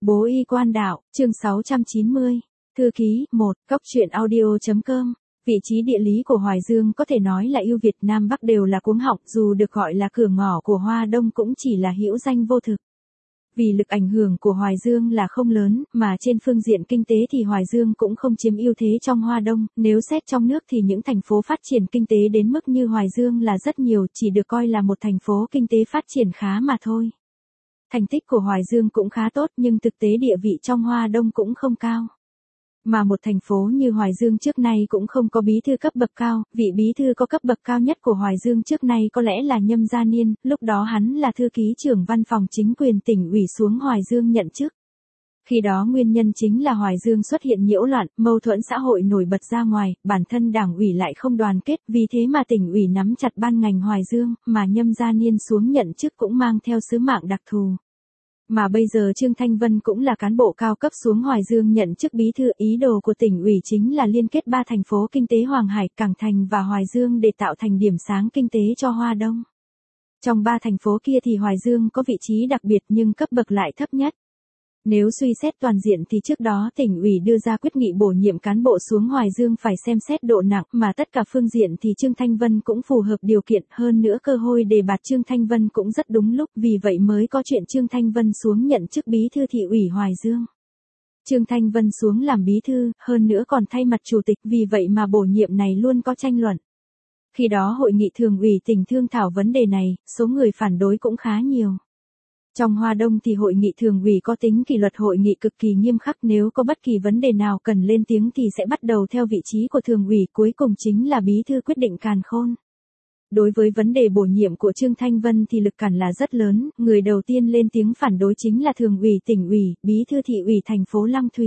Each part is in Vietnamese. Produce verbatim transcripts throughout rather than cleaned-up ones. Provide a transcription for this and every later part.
Bố y quan đạo, chương sáu trăm chín mươi. Thư ký, một, góc truyện audio.com. Vị trí địa lý của Hoài Dương có thể nói là ưu Việt Nam Bắc đều là cuống họng, dù được gọi là cửa ngõ của Hoa Đông cũng chỉ là hữu danh vô thực. Vì lực ảnh hưởng của Hoài Dương là không lớn, mà trên phương diện kinh tế thì Hoài Dương cũng không chiếm ưu thế trong Hoa Đông, nếu xét trong nước thì những thành phố phát triển kinh tế đến mức như Hoài Dương là rất nhiều, chỉ được coi là một thành phố kinh tế phát triển khá mà thôi. Thành tích của Hoài Dương cũng khá tốt nhưng thực tế địa vị trong Hoa Đông cũng không cao. Mà một thành phố như Hoài Dương trước nay cũng không có bí thư cấp bậc cao, vị bí thư có cấp bậc cao nhất của Hoài Dương trước nay có lẽ là Nhâm Gia Niên, lúc đó hắn là thư ký trưởng văn phòng chính quyền tỉnh ủy xuống Hoài Dương nhận chức. Khi đó nguyên nhân chính là Hoài Dương xuất hiện nhiễu loạn, mâu thuẫn xã hội nổi bật ra ngoài, bản thân đảng ủy lại không đoàn kết, vì thế mà tỉnh ủy nắm chặt ban ngành Hoài Dương, mà Nhâm Gia Niên xuống nhận chức cũng mang theo sứ mạng đặc thù. Mà bây giờ Trương Thanh Vân cũng là cán bộ cao cấp xuống Hoài Dương nhận chức bí thư, ý đồ của tỉnh ủy chính là liên kết ba thành phố kinh tế Hoàng Hải, Cảng Thành và Hoài Dương để tạo thành điểm sáng kinh tế cho Hoa Đông. Trong ba thành phố kia thì Hoài Dương có vị trí đặc biệt nhưng cấp bậc lại thấp nhất. Nếu suy xét toàn diện thì trước đó tỉnh ủy đưa ra quyết nghị bổ nhiệm cán bộ xuống Hoài Dương phải xem xét độ nặng, mà tất cả phương diện thì Trương Thanh Vân cũng phù hợp điều kiện, hơn nữa cơ hội đề bạt Trương Thanh Vân cũng rất đúng lúc, vì vậy mới có chuyện Trương Thanh Vân xuống nhận chức bí thư thị ủy Hoài Dương. Trương Thanh Vân xuống làm bí thư, hơn nữa còn thay mặt chủ tịch, vì vậy mà bổ nhiệm này luôn có tranh luận. Khi đó hội nghị thường ủy tỉnh thương thảo vấn đề này, số người phản đối cũng khá nhiều. Trong Hoa Đông thì hội nghị thường ủy có tính kỷ luật hội nghị cực kỳ nghiêm khắc, nếu có bất kỳ vấn đề nào cần lên tiếng thì sẽ bắt đầu theo vị trí của thường ủy, cuối cùng chính là bí thư quyết định càn khôn. Đối với vấn đề bổ nhiệm của Trương Thanh Vân thì lực cản là rất lớn, người đầu tiên lên tiếng phản đối chính là thường ủy tỉnh ủy, bí thư thị ủy thành phố Long Thủy.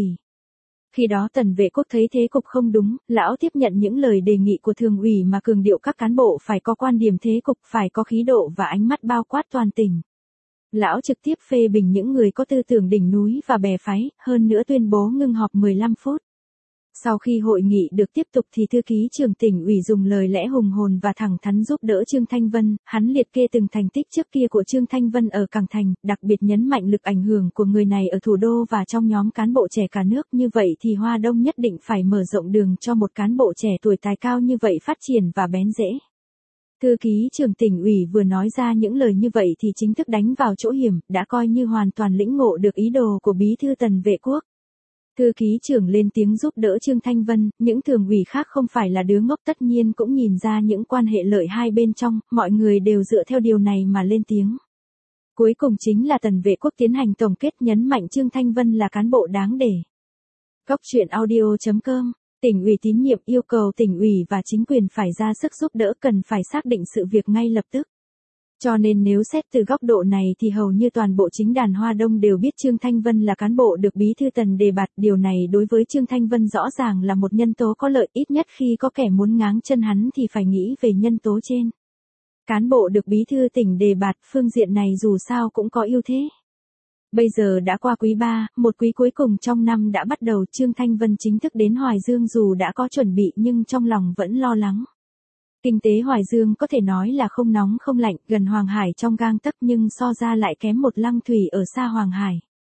Khi đó Tần Vệ Quốc thấy thế cục không đúng, lão tiếp nhận những lời đề nghị của thường ủy mà cường điệu các cán bộ phải có quan điểm thế cục, phải có khí độ và ánh mắt bao quát toàn tỉnh. Lão trực tiếp phê bình những người có tư tưởng đỉnh núi và bè phái, hơn nữa tuyên bố ngưng họp mười lăm phút. Sau khi hội nghị được tiếp tục thì thư ký trưởng tỉnh ủy dùng lời lẽ hùng hồn và thẳng thắn giúp đỡ Trương Thanh Vân, hắn liệt kê từng thành tích trước kia của Trương Thanh Vân ở Cảng Thành, đặc biệt nhấn mạnh lực ảnh hưởng của người này ở thủ đô và trong nhóm cán bộ trẻ cả nước, như vậy thì Hoa Đông nhất định phải mở rộng đường cho một cán bộ trẻ tuổi tài cao như vậy phát triển và bén rễ. Thư ký trưởng tỉnh ủy vừa nói ra những lời như vậy thì chính thức đánh vào chỗ hiểm, đã coi như hoàn toàn lĩnh ngộ được ý đồ của bí thư Tần Vệ Quốc. Thư ký trưởng lên tiếng giúp đỡ Trương Thanh Vân, những thường ủy khác không phải là đứa ngốc, tất nhiên cũng nhìn ra những quan hệ lợi hai bên trong, mọi người đều dựa theo điều này mà lên tiếng. Cuối cùng chính là Tần Vệ Quốc tiến hành tổng kết, nhấn mạnh Trương Thanh Vân là cán bộ đáng để. Góc truyện audio.com. Tỉnh ủy tín nhiệm, yêu cầu tỉnh ủy và chính quyền phải ra sức giúp đỡ, cần phải xác định sự việc ngay lập tức. Cho nên nếu xét từ góc độ này thì hầu như toàn bộ chính đàn Hoa Đông đều biết Trương Thanh Vân là cán bộ được bí thư Tần đề bạt, điều này đối với Trương Thanh Vân rõ ràng là một nhân tố có lợi, ít nhất khi có kẻ muốn ngáng chân hắn thì phải nghĩ về nhân tố trên. Cán bộ được bí thư tỉnh đề bạt, phương diện này dù sao cũng có ưu thế. Bây giờ đã qua quý ba, một quý cuối cùng trong năm đã bắt đầu, Trương Thanh Vân chính thức đến Hoài Dương dù đã có chuẩn bị nhưng trong lòng vẫn lo lắng. Kinh tế Hoài Dương có thể nói là không nóng không lạnh, gần Hoàng Hải trong gang tấc nhưng so ra lại kém một Lăng Thủy ở xa Hoàng Hải.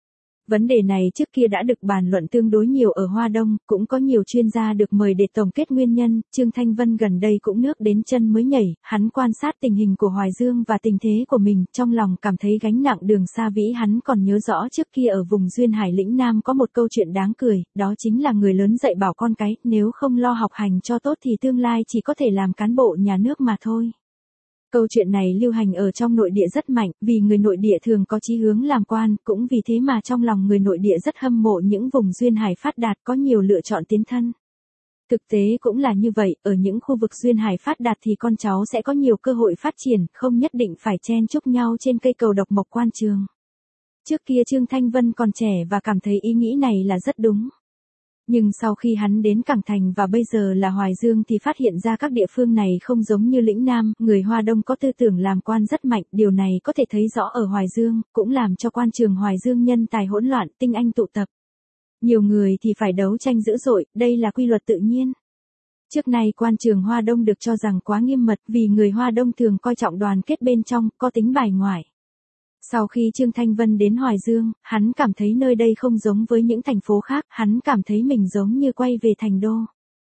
Vấn đề này trước kia đã được bàn luận tương đối nhiều ở Hoa Đông, cũng có nhiều chuyên gia được mời để tổng kết nguyên nhân, Trương Thanh Vân gần đây cũng nước đến chân mới nhảy, hắn quan sát tình hình của Hoài Dương và tình thế của mình, trong lòng cảm thấy gánh nặng đường xa vĩ. Hắn còn nhớ rõ trước kia ở vùng Duyên Hải lĩnh Nam có một câu chuyện đáng cười, đó chính là người lớn dạy bảo con cái, nếu không lo học hành cho tốt thì tương lai chỉ có thể làm cán bộ nhà nước mà thôi. Câu chuyện này lưu hành ở trong nội địa rất mạnh, vì người nội địa thường có chí hướng làm quan, cũng vì thế mà trong lòng người nội địa rất hâm mộ những vùng Duyên Hải phát đạt có nhiều lựa chọn tiến thân. Thực tế cũng là như vậy, ở những khu vực Duyên Hải phát đạt thì con cháu sẽ có nhiều cơ hội phát triển, không nhất định phải chen chúc nhau trên cây cầu độc mộc quan trường. Trước kia Trương Thanh Vân còn trẻ và cảm thấy ý nghĩ này là rất đúng. Nhưng sau khi hắn đến Cảng Thành và bây giờ là Hoài Dương thì phát hiện ra các địa phương này không giống như lĩnh Nam, người Hoa Đông có tư tưởng làm quan rất mạnh, điều này có thể thấy rõ ở Hoài Dương, cũng làm cho quan trường Hoài Dương nhân tài hỗn loạn, tinh anh tụ tập. Nhiều người thì phải đấu tranh dữ dội, đây là quy luật tự nhiên. Trước nay quan trường Hoa Đông được cho rằng quá nghiêm mật vì người Hoa Đông thường coi trọng đoàn kết bên trong, có tính bài ngoại. Sau khi Trương Thanh Vân đến Hoài Dương, hắn cảm thấy nơi đây không giống với những thành phố khác, hắn cảm thấy mình giống như quay về thành đô.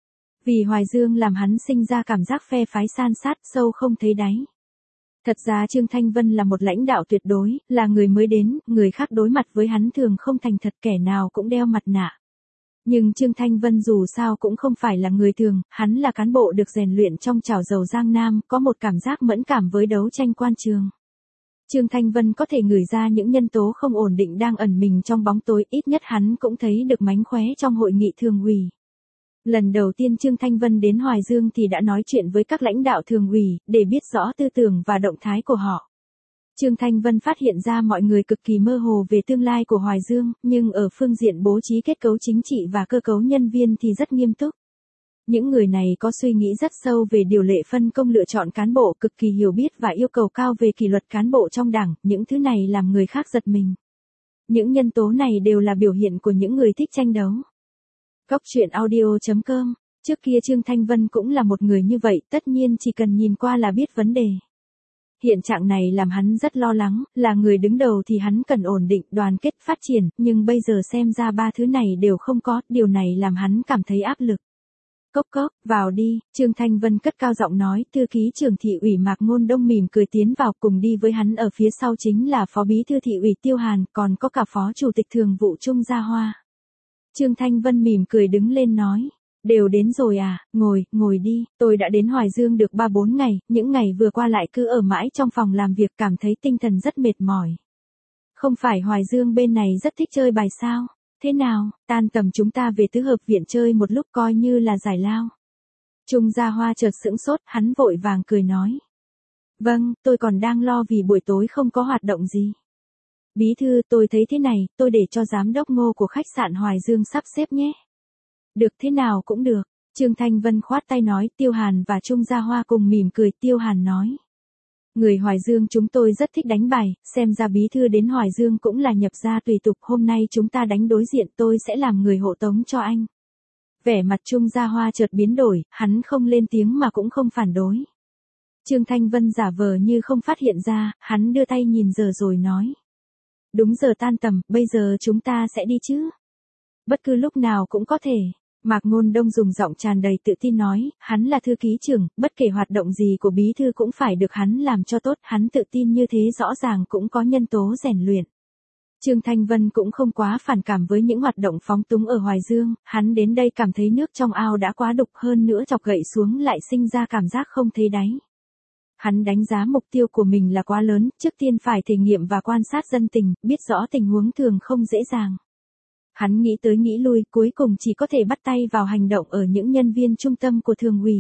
Vì Hoài Dương làm hắn sinh ra cảm giác phe phái san sát sâu không thấy đáy. Thật ra Trương Thanh Vân là một lãnh đạo tuyệt đối, là người mới đến, người khác đối mặt với hắn thường không thành thật, kẻ nào cũng đeo mặt nạ. Nhưng Trương Thanh Vân dù sao cũng không phải là người thường, hắn là cán bộ được rèn luyện trong chảo dầu Giang Nam, có một cảm giác mẫn cảm với đấu tranh quan trường. Trương Thanh Vân có thể ngửi ra những nhân tố không ổn định đang ẩn mình trong bóng tối, ít nhất hắn cũng thấy được mánh khóe trong hội nghị thường ủy. Lần đầu tiên Trương Thanh Vân đến Hoài Dương thì đã nói chuyện với các lãnh đạo thường ủy, để biết rõ tư tưởng và động thái của họ. Trương Thanh Vân phát hiện ra mọi người cực kỳ mơ hồ về tương lai của Hoài Dương, nhưng ở phương diện bố trí kết cấu chính trị và cơ cấu nhân viên thì rất nghiêm túc. Những người này có suy nghĩ rất sâu về điều lệ phân công lựa chọn cán bộ, cực kỳ hiểu biết và yêu cầu cao về kỷ luật cán bộ trong đảng, những thứ này làm người khác giật mình. Những nhân tố này đều là biểu hiện của những người thích tranh đấu. Góc truyện audio chấm com. Trước kia Trương Thanh Vân cũng là một người như vậy, tất nhiên chỉ cần nhìn qua là biết vấn đề. Hiện trạng này làm hắn rất lo lắng, là người đứng đầu thì hắn cần ổn định, đoàn kết, phát triển, nhưng bây giờ xem ra ba thứ này đều không có, điều này làm hắn cảm thấy áp lực. Cốc cốc, vào đi, Trương Thanh Vân cất cao giọng nói, thư ký trưởng thị ủy Mạc Ngôn Đông mỉm cười tiến vào, cùng đi với hắn ở phía sau chính là phó bí thư thị ủy Tiêu Hàn, còn có cả phó chủ tịch thường vụ Trung Gia Hoa. Trương Thanh Vân mỉm cười đứng lên nói, đều đến rồi à, ngồi, ngồi đi, tôi đã đến Hoài Dương được ba bốn ngày, những ngày vừa qua lại cứ ở mãi trong phòng làm việc, cảm thấy tinh thần rất mệt mỏi. Không phải Hoài Dương bên này rất thích chơi bài sao? Thế nào, tan tầm chúng ta về tứ hợp viện chơi một lúc coi như là giải lao. Trung Gia Hoa chợt sững sốt, hắn vội vàng cười nói. Vâng, tôi còn đang lo vì buổi tối không có hoạt động gì. Bí thư, tôi thấy thế này, tôi để cho giám đốc Ngô của khách sạn Hoài Dương sắp xếp nhé. Được, thế nào cũng được. Trương Thanh Vân khoát tay nói, Tiêu Hàn và Trung Gia Hoa cùng mỉm cười. Tiêu Hàn nói. Người Hoài Dương chúng tôi rất thích đánh bài, xem ra bí thư đến Hoài Dương cũng là nhập gia tùy tục, hôm nay chúng ta đánh đối diện, tôi sẽ làm người hộ tống cho anh. Vẻ mặt Trung Gia Hoa chợt biến đổi, hắn không lên tiếng mà cũng không phản đối. Trương Thanh Vân giả vờ như không phát hiện ra, hắn đưa tay nhìn giờ rồi nói. Đúng giờ tan tầm, bây giờ chúng ta sẽ đi chứ? Bất cứ lúc nào cũng có thể. Mạc Ngôn Đông dùng giọng tràn đầy tự tin nói, hắn là thư ký trưởng, bất kể hoạt động gì của bí thư cũng phải được hắn làm cho tốt, hắn tự tin như thế rõ ràng cũng có nhân tố rèn luyện. Trương Thanh Vân cũng không quá phản cảm với những hoạt động phóng túng ở Hoài Dương, hắn đến đây cảm thấy nước trong ao đã quá đục, hơn nữa chọc gậy xuống lại sinh ra cảm giác không thấy đáy. Hắn đánh giá mục tiêu của mình là quá lớn, trước tiên phải thể nghiệm và quan sát dân tình, biết rõ tình huống thường không dễ dàng. Hắn nghĩ tới nghĩ lui, cuối cùng chỉ có thể bắt tay vào hành động ở những nhân viên trung tâm của thường ủy.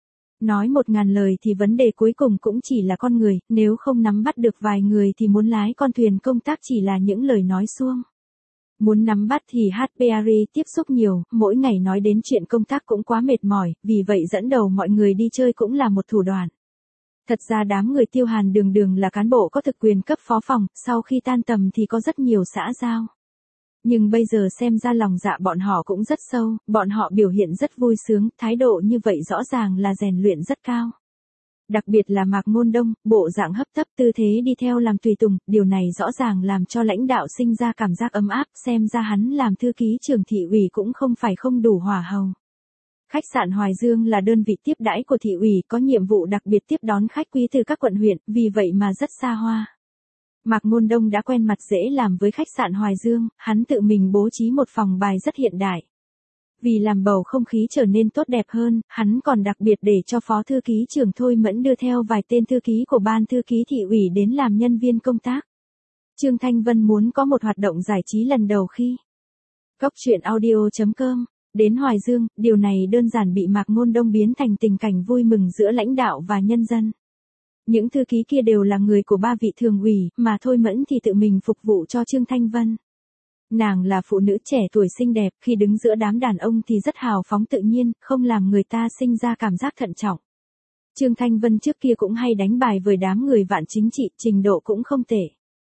Nói một ngàn lời thì vấn đề cuối cùng cũng chỉ là con người, nếu không nắm bắt được vài người thì muốn lái con thuyền công tác chỉ là những lời nói suông. Muốn nắm bắt thì hát pê rờ tiếp xúc nhiều, mỗi ngày nói đến chuyện công tác cũng quá mệt mỏi, vì vậy dẫn đầu mọi người đi chơi cũng là một thủ đoạn. Thật ra đám người Tiêu Hàn đường đường là cán bộ có thực quyền cấp phó phòng, sau khi tan tầm thì có rất nhiều xã giao. Nhưng bây giờ xem ra lòng dạ bọn họ cũng rất sâu, bọn họ biểu hiện rất vui sướng, thái độ như vậy rõ ràng là rèn luyện rất cao. Đặc biệt là Mạc Ngôn Đông, bộ dạng hấp tấp tư thế đi theo làm tùy tùng, điều này rõ ràng làm cho lãnh đạo sinh ra cảm giác ấm áp, xem ra hắn làm thư ký trưởng thị ủy cũng không phải không đủ hỏa hầu. Khách sạn Hoài Dương là đơn vị tiếp đãi của thị ủy, có nhiệm vụ đặc biệt tiếp đón khách quý từ các quận huyện, vì vậy mà rất xa hoa. Mạc Ngôn Đông đã quen mặt dễ làm với khách sạn Hoài Dương, hắn tự mình bố trí một phòng bài rất hiện đại. Vì làm bầu không khí trở nên tốt đẹp hơn, hắn còn đặc biệt để cho phó thư ký trưởng Thôi Mẫn đưa theo vài tên thư ký của ban thư ký thị ủy đến làm nhân viên công tác. Trương Thanh Vân muốn có một hoạt động giải trí lần đầu khi Góc truyện audio chấm com đến Hoài Dương, điều này đơn giản bị Mạc Ngôn Đông biến thành tình cảnh vui mừng giữa lãnh đạo và nhân dân. Những thư ký kia đều là người của ba vị thường ủy, mà Thôi Mẫn thì tự mình phục vụ cho Trương Thanh Vân. Nàng là phụ nữ trẻ tuổi xinh đẹp, khi đứng giữa đám đàn ông thì rất hào phóng tự nhiên, không làm người ta sinh ra cảm giác thận trọng. Trương Thanh Vân trước kia cũng hay đánh bài với đám người vạn chính trị, trình độ cũng không tệ.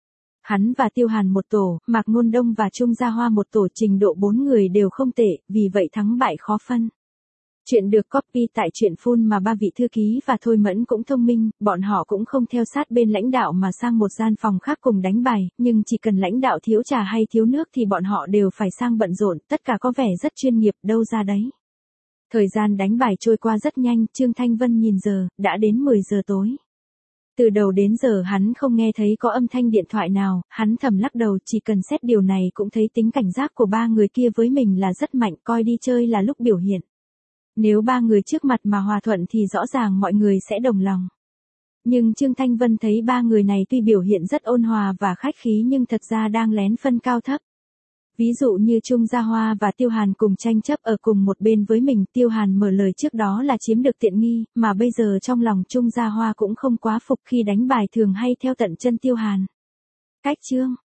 Hắn và Tiêu Hàn một tổ, Mạc Ngôn Đông và Trung Gia Hoa một tổ, trình độ bốn người đều không tệ, vì vậy thắng bại khó phân. Chuyện được copy tại truyện phun mà ba vị thư ký và Thôi Mẫn cũng thông minh, bọn họ cũng không theo sát bên lãnh đạo mà sang một gian phòng khác cùng đánh bài, nhưng chỉ cần lãnh đạo thiếu trà hay thiếu nước thì bọn họ đều phải sang bận rộn, tất cả có vẻ rất chuyên nghiệp, đâu ra đấy. Thời gian đánh bài trôi qua rất nhanh, Trương Thanh Vân nhìn giờ, đã đến mười giờ tối. Từ đầu đến giờ hắn không nghe thấy có âm thanh điện thoại nào, hắn thầm lắc đầu, chỉ cần xét điều này cũng thấy tính cảnh giác của ba người kia với mình là rất mạnh, coi đi chơi là lúc biểu hiện. Nếu ba người trước mặt mà hòa thuận thì rõ ràng mọi người sẽ đồng lòng. Nhưng Trương Thanh Vân thấy ba người này tuy biểu hiện rất ôn hòa và khách khí nhưng thật ra đang lén phân cao thấp. Ví dụ như Trung Gia Hoa và Tiêu Hàn cùng tranh chấp ở cùng một bên với mình, Tiêu Hàn mở lời trước đó là chiếm được tiện nghi, mà bây giờ trong lòng Trung Gia Hoa cũng không quá phục khi đánh bài thường hay theo tận chân Tiêu Hàn. Cách chương